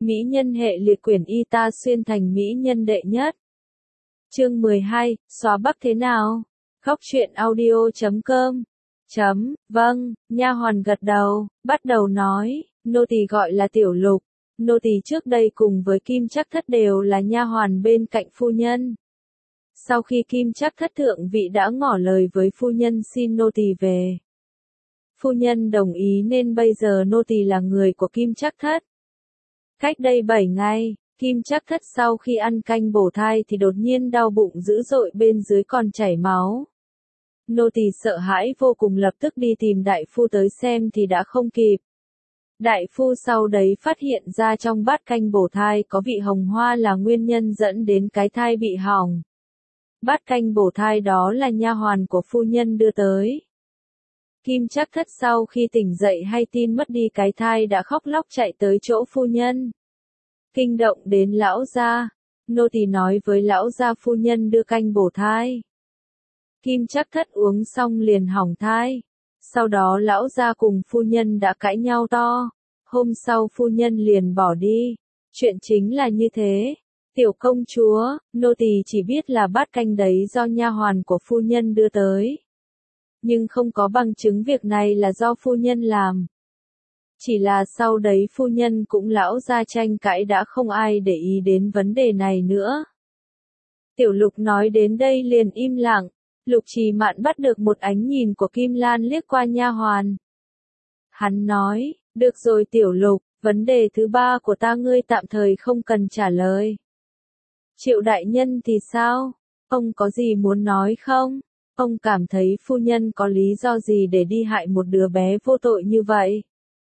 Mỹ nhân hệ liệt quyển y ta xuyên thành mỹ nhân đệ nhất. Chương 12, xóa Bắc thế nào? Khóc chuyện audio.com. Vâng, nha hoàn gật đầu, bắt đầu nói, nô tỳ gọi là Tiểu Lục, nô tỳ trước đây cùng với Kim Trắc Thất đều là nha hoàn bên cạnh phu nhân. Sau khi Kim Trắc Thất thượng vị đã ngỏ lời với phu nhân xin nô tỳ về. Phu nhân đồng ý nên bây giờ nô tỳ là người của Kim Trắc Thất. Cách đây 7 ngày, Kim Trắc Thất sau khi ăn canh bổ thai thì đột nhiên đau bụng dữ dội bên dưới còn chảy máu. Nô tỳ sợ hãi vô cùng lập tức đi tìm đại phu tới xem thì đã không kịp. Đại phu sau đấy phát hiện ra trong bát canh bổ thai có vị hồng hoa là nguyên nhân dẫn đến cái thai bị hỏng. Bát canh bổ thai đó là nha hoàn của phu nhân đưa tới. Kim Trắc Thất sau khi tỉnh dậy hay tin mất đi cái thai đã khóc lóc chạy tới chỗ phu nhân. Kinh động đến lão gia, nô tỳ nói với lão gia phu nhân đưa canh bổ thai. Kim Trắc Thất uống xong liền hỏng thai. Sau đó lão gia cùng phu nhân đã cãi nhau to. Hôm sau phu nhân liền bỏ đi. Chuyện chính là như thế. Tiểu công chúa, nô tỳ chỉ biết là bát canh đấy do nha hoàn của phu nhân đưa tới. Nhưng không có bằng chứng việc này là do phu nhân làm. Chỉ là sau đấy phu nhân cũng lão gia tranh cãi đã không ai để ý đến vấn đề này nữa. Tiểu Lục nói đến đây liền im lặng. Lục Trì Mạn bắt được một ánh nhìn của Kim Lan liếc qua nha hoàn. Hắn nói, được rồi Tiểu Lục, vấn đề thứ ba của ta ngươi tạm thời không cần trả lời. Triệu đại nhân thì sao? Ông có gì muốn nói không? Ông cảm thấy phu nhân có lý do gì để đi hại một đứa bé vô tội như vậy?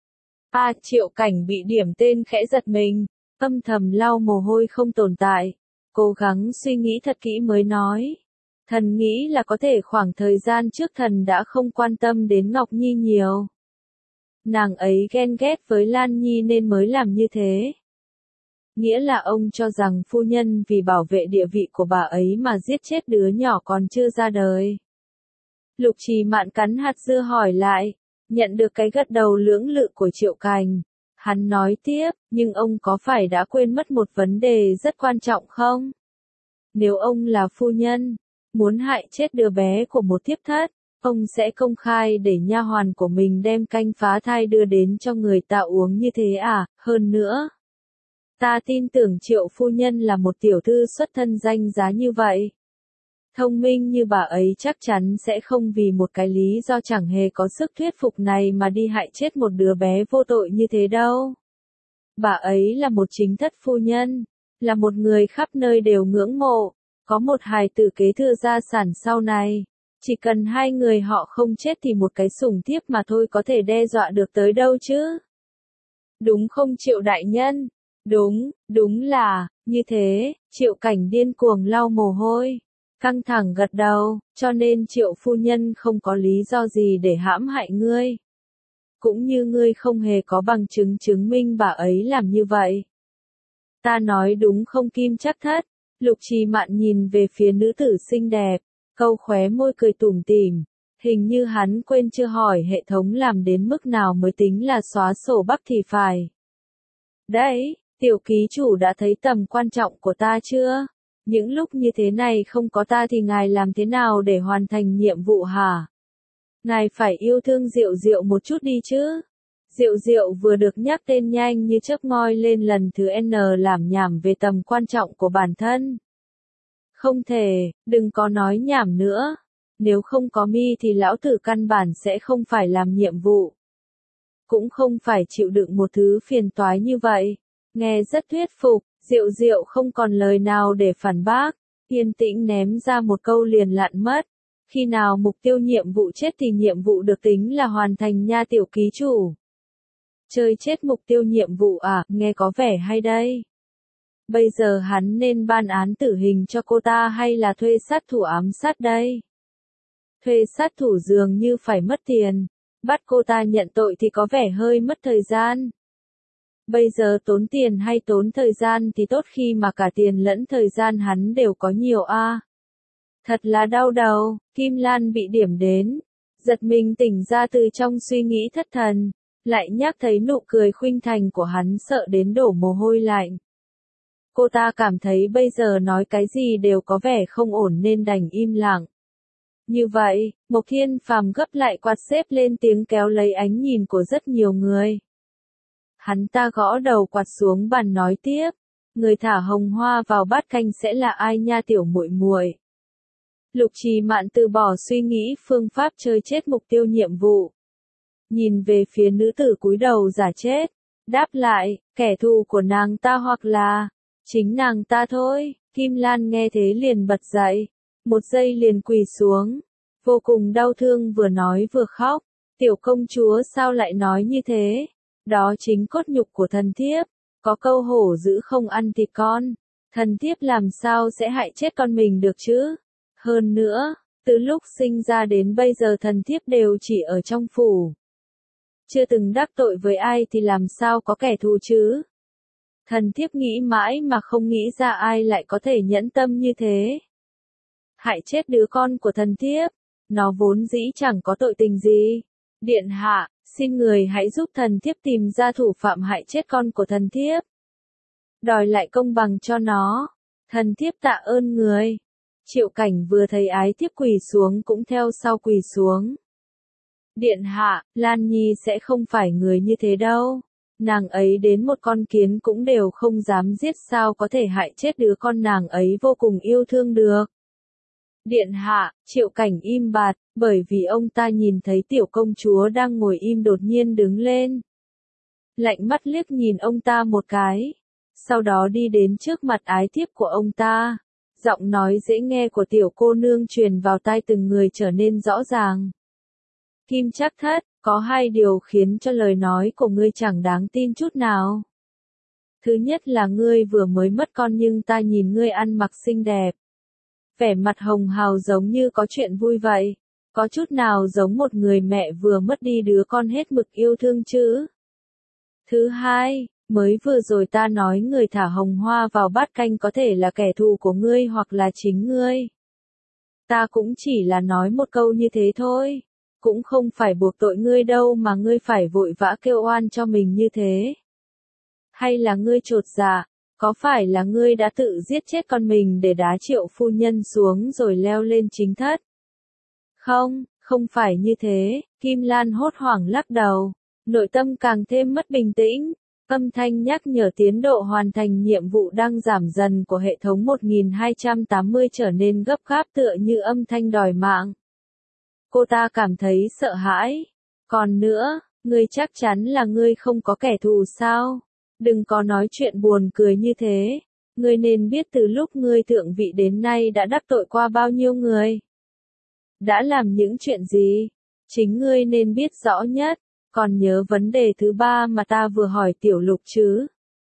Triệu Cảnh bị điểm tên khẽ giật mình, âm thầm lau mồ hôi không tồn tại, cố gắng suy nghĩ thật kỹ mới nói. Thần nghĩ là có thể khoảng thời gian trước thần đã không quan tâm đến Ngọc Nhi nhiều. Nàng ấy ghen ghét với Lan Nhi nên mới làm như thế. Nghĩa là ông cho rằng phu nhân vì bảo vệ địa vị của bà ấy mà giết chết đứa nhỏ còn chưa ra đời. Lục Trì Mạn cắn hạt dưa hỏi lại, nhận được cái gật đầu lưỡng lự của Triệu Cảnh. Hắn nói tiếp, nhưng ông có phải đã quên mất một vấn đề rất quan trọng không? Nếu ông là phu nhân, muốn hại chết đứa bé của một thiếp thất, ông sẽ công khai để nha hoàn của mình đem canh phá thai đưa đến cho người ta uống như thế à? Hơn nữa, ta tin tưởng Triệu phu nhân là một tiểu thư xuất thân danh giá như vậy. Thông minh như bà ấy chắc chắn sẽ không vì một cái lý do chẳng hề có sức thuyết phục này mà đi hại chết một đứa bé vô tội như thế đâu. Bà ấy là một chính thất phu nhân, là một người khắp nơi đều ngưỡng mộ, có một hài tử kế thừa gia sản sau này. Chỉ cần hai người họ không chết thì một cái sủng thiếp mà thôi có thể đe dọa được tới đâu chứ. Đúng không Triệu đại nhân? Đúng là, như thế, Triệu Cảnh điên cuồng lau mồ hôi. Căng thẳng gật đầu, cho nên Triệu phu nhân không có lý do gì để hãm hại ngươi. Cũng như ngươi không hề có bằng chứng chứng minh bà ấy làm như vậy. Ta nói đúng không Kim Trắc Thất? Lục Trì Mạn nhìn về phía nữ tử xinh đẹp, câu khóe môi cười tủm tỉm. Hình như hắn quên chưa hỏi hệ thống làm đến mức nào mới tính là xóa sổ Bắc thì phải. Đấy, tiểu ký chủ đã thấy tầm quan trọng của ta chưa? Những lúc như thế này không có ta thì ngài làm thế nào để hoàn thành nhiệm vụ hả? Ngài phải yêu thương Diệu Diệu một chút đi chứ. Diệu Diệu vừa được nhắc tên nhanh như chớp ngoi lên lần thứ N làm nhảm về tầm quan trọng của bản thân. Không thể, đừng có nói nhảm nữa. Nếu không có mi thì lão tử căn bản sẽ không phải làm nhiệm vụ. Cũng không phải chịu đựng một thứ phiền toái như vậy. Nghe rất thuyết phục. Diệu Diệu không còn lời nào để phản bác, yên tĩnh ném ra một câu liền lặn mất. Khi nào mục tiêu nhiệm vụ chết thì nhiệm vụ được tính là hoàn thành nha tiểu ký chủ. Chơi chết mục tiêu nhiệm vụ à, nghe có vẻ hay đây. Bây giờ hắn nên ban án tử hình cho cô ta hay là thuê sát thủ ám sát đây? Thuê sát thủ dường như phải mất tiền, bắt cô ta nhận tội thì có vẻ hơi mất thời gian. Bây giờ tốn tiền hay tốn thời gian thì tốt khi mà cả tiền lẫn thời gian hắn đều có nhiều a. Thật là đau đầu, Kim Lan bị điểm đến. Giật mình tỉnh ra từ trong suy nghĩ thất thần. lại nhắc thấy nụ cười khuynh thành của hắn sợ đến đổ mồ hôi lạnh. Cô ta cảm thấy bây giờ nói cái gì đều có vẻ không ổn nên đành im lặng. Như vậy, Mộc Thiên Phàm gấp lại quạt xếp lên tiếng kéo lấy ánh nhìn của rất nhiều người. Hắn ta gõ đầu quạt xuống bàn nói tiếp, người thả hồng hoa vào bát canh sẽ là ai nha tiểu muội muội? Lục Trì Mạn từ bỏ suy nghĩ phương pháp chơi chết mục tiêu nhiệm vụ. Nhìn về phía nữ tử cúi đầu giả chết, đáp lại, kẻ thù của nàng ta hoặc là chính nàng ta thôi. Kim Lan nghe thế liền bật dậy, một giây liền quỳ xuống, vô cùng đau thương vừa nói vừa khóc. Tiểu công chúa sao lại nói như thế? Đó chính cốt nhục của thần thiếp, có câu hổ dữ không ăn thịt con, thần thiếp làm sao sẽ hại chết con mình được chứ? Hơn nữa, từ lúc sinh ra đến bây giờ thần thiếp đều chỉ ở trong phủ. Chưa từng đắc tội với ai thì làm sao có kẻ thù chứ? Thần thiếp nghĩ mãi mà không nghĩ ra ai lại có thể nhẫn tâm như thế. Hại chết đứa con của thần thiếp, nó vốn dĩ chẳng có tội tình gì. Điện hạ, xin người hãy giúp thần thiếp tìm ra thủ phạm hại chết con của thần thiếp. Đòi lại công bằng cho nó. Thần thiếp tạ ơn người. Triệu Cảnh vừa thấy ái thiếp quỳ xuống cũng theo sau quỳ xuống. Điện hạ, Lan Nhi sẽ không phải người như thế đâu. Nàng ấy đến một con kiến cũng đều không dám giết, sao có thể hại chết đứa con nàng ấy vô cùng yêu thương được. Điện hạ, Triệu Cảnh im bặt, bởi vì ông ta nhìn thấy tiểu công chúa đang ngồi im đột nhiên đứng lên. Lạnh mắt liếc nhìn ông ta một cái, sau đó đi đến trước mặt ái thiếp của ông ta. Giọng nói dễ nghe của tiểu cô nương truyền vào tai từng người trở nên rõ ràng. Kim Trác Thất, có hai điều khiến cho lời nói của ngươi chẳng đáng tin chút nào. Thứ nhất là ngươi vừa mới mất con nhưng ta nhìn ngươi ăn mặc xinh đẹp. Vẻ mặt hồng hào giống như có chuyện vui vậy. Có chút nào giống một người mẹ vừa mất đi đứa con hết mực yêu thương chứ? Thứ hai, mới vừa rồi ta nói người thả hồng hoa vào bát canh có thể là kẻ thù của ngươi hoặc là chính ngươi. Ta cũng chỉ là nói một câu như thế thôi. Cũng không phải buộc tội ngươi đâu mà ngươi phải vội vã kêu oan cho mình như thế. Hay là ngươi chột dạ, có phải là ngươi đã tự giết chết con mình để đá Triệu phu nhân xuống rồi leo lên chính thất? Không, không phải như thế, Kim Lan hốt hoảng lắc đầu, nội tâm càng thêm mất bình tĩnh. Âm thanh nhắc nhở tiến độ hoàn thành nhiệm vụ đang giảm dần của hệ thống 1280 trở nên gấp gáp tựa như âm thanh đòi mạng. Cô ta cảm thấy sợ hãi. Còn nữa, ngươi chắc chắn là ngươi không có kẻ thù sao? Đừng có nói chuyện buồn cười như thế. Ngươi nên biết từ lúc ngươi thượng vị đến nay đã đắc tội qua bao nhiêu người. Đã làm những chuyện gì? Chính ngươi nên biết rõ nhất. Còn nhớ vấn đề thứ ba mà ta vừa hỏi Tiểu Lục chứ?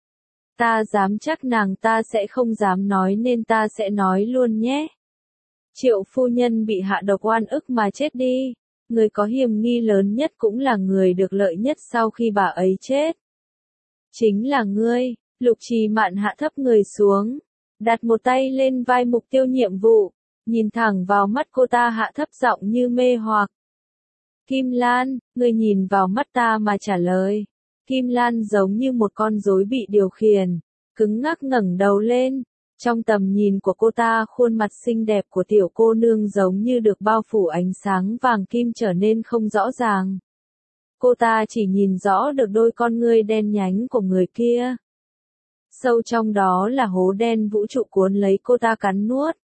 Ta dám chắc nàng ta sẽ không dám nói nên ta sẽ nói luôn nhé. Triệu phu nhân bị hạ độc oan ức mà chết đi. Người có hiểm nghi lớn nhất cũng là người được lợi nhất sau khi bà ấy chết. Chính là ngươi. Lục Trì Mạn hạ thấp người xuống, đặt một tay lên vai mục tiêu nhiệm vụ, nhìn thẳng vào mắt cô ta hạ thấp giọng như mê hoặc. Kim Lan, ngươi nhìn vào mắt ta mà trả lời. Kim Lan giống như một con rối bị điều khiển, cứng ngắc ngẩng đầu lên. Trong tầm nhìn của cô ta, khuôn mặt xinh đẹp của tiểu cô nương giống như được bao phủ ánh sáng vàng kim trở nên không rõ ràng. Cô ta chỉ nhìn rõ được đôi con ngươi đen nhánh của người kia. Sâu trong đó là hố đen vũ trụ cuốn lấy cô ta cắn nuốt.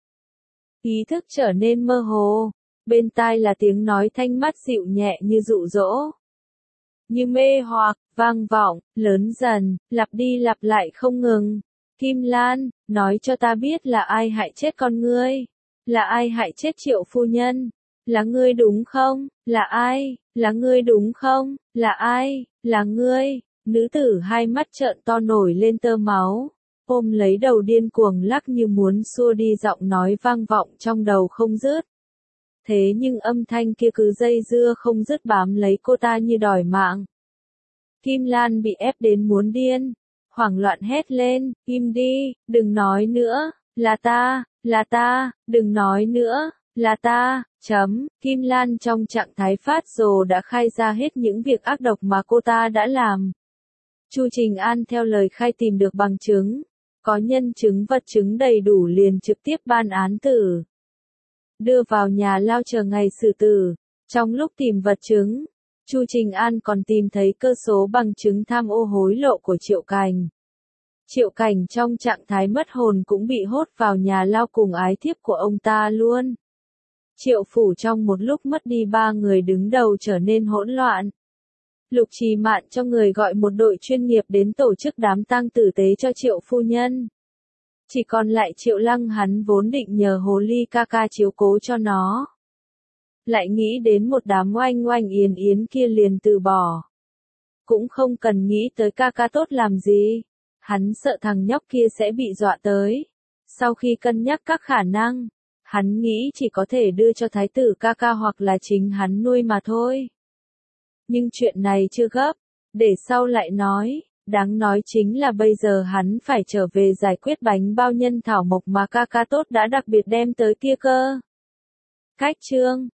Ý thức trở nên mơ hồ. Bên tai là tiếng nói thanh mát dịu nhẹ như dụ dỗ. Như mê hoặc, vang vọng, lớn dần, lặp đi lặp lại không ngừng. Kim Lan, nói cho ta biết là ai hại chết con ngươi? Là ai hại chết Triệu phu nhân? Là ngươi đúng không? Là ai? Là ngươi đúng không? Là ai? Là ngươi? Nữ tử hai mắt trợn to nổi lên tơ máu, ôm lấy đầu điên cuồng lắc như muốn xua đi giọng nói vang vọng trong đầu không dứt. Thế nhưng âm thanh kia cứ dây dưa không dứt bám lấy cô ta như đòi mạng. Kim Lan bị ép đến muốn điên, hoảng loạn hét lên, im đi, đừng nói nữa, là ta, đừng nói nữa, là ta, Kim Lan trong trạng thái phát rồ đã khai ra hết những việc ác độc mà cô ta đã làm. Chu Trình An theo lời khai tìm được bằng chứng, có nhân chứng vật chứng đầy đủ liền trực tiếp ban án tử. Đưa vào nhà lao chờ ngày xử tử. Trong lúc tìm vật chứng, Chu Trình An còn tìm thấy cơ số bằng chứng tham ô hối lộ của Triệu Cảnh. Triệu Cảnh trong trạng thái mất hồn cũng bị hốt vào nhà lao cùng ái thiếp của ông ta luôn. Triệu phủ trong một lúc mất đi 3 người đứng đầu trở nên hỗn loạn. Lục Trì Mạn cho người gọi một đội chuyên nghiệp đến tổ chức đám tang tử tế cho Triệu phu nhân. Chỉ còn lại Triệu Lăng, hắn vốn định nhờ Hồ Ly ca ca chiếu cố cho nó. Lại nghĩ đến một đám oanh oanh yến yến kia liền từ bỏ. Cũng không cần nghĩ tới ca ca tốt làm gì. Hắn sợ thằng nhóc kia sẽ bị dọa tới. Sau khi cân nhắc các khả năng, hắn nghĩ chỉ có thể đưa cho thái tử ca ca hoặc là chính hắn nuôi mà thôi. Nhưng chuyện này chưa gấp, để sau lại nói. Đáng nói chính là bây giờ hắn phải trở về giải quyết bánh bao nhân thảo mộc mà ca ca tốt đã đặc biệt đem tới kia cơ. Cách chương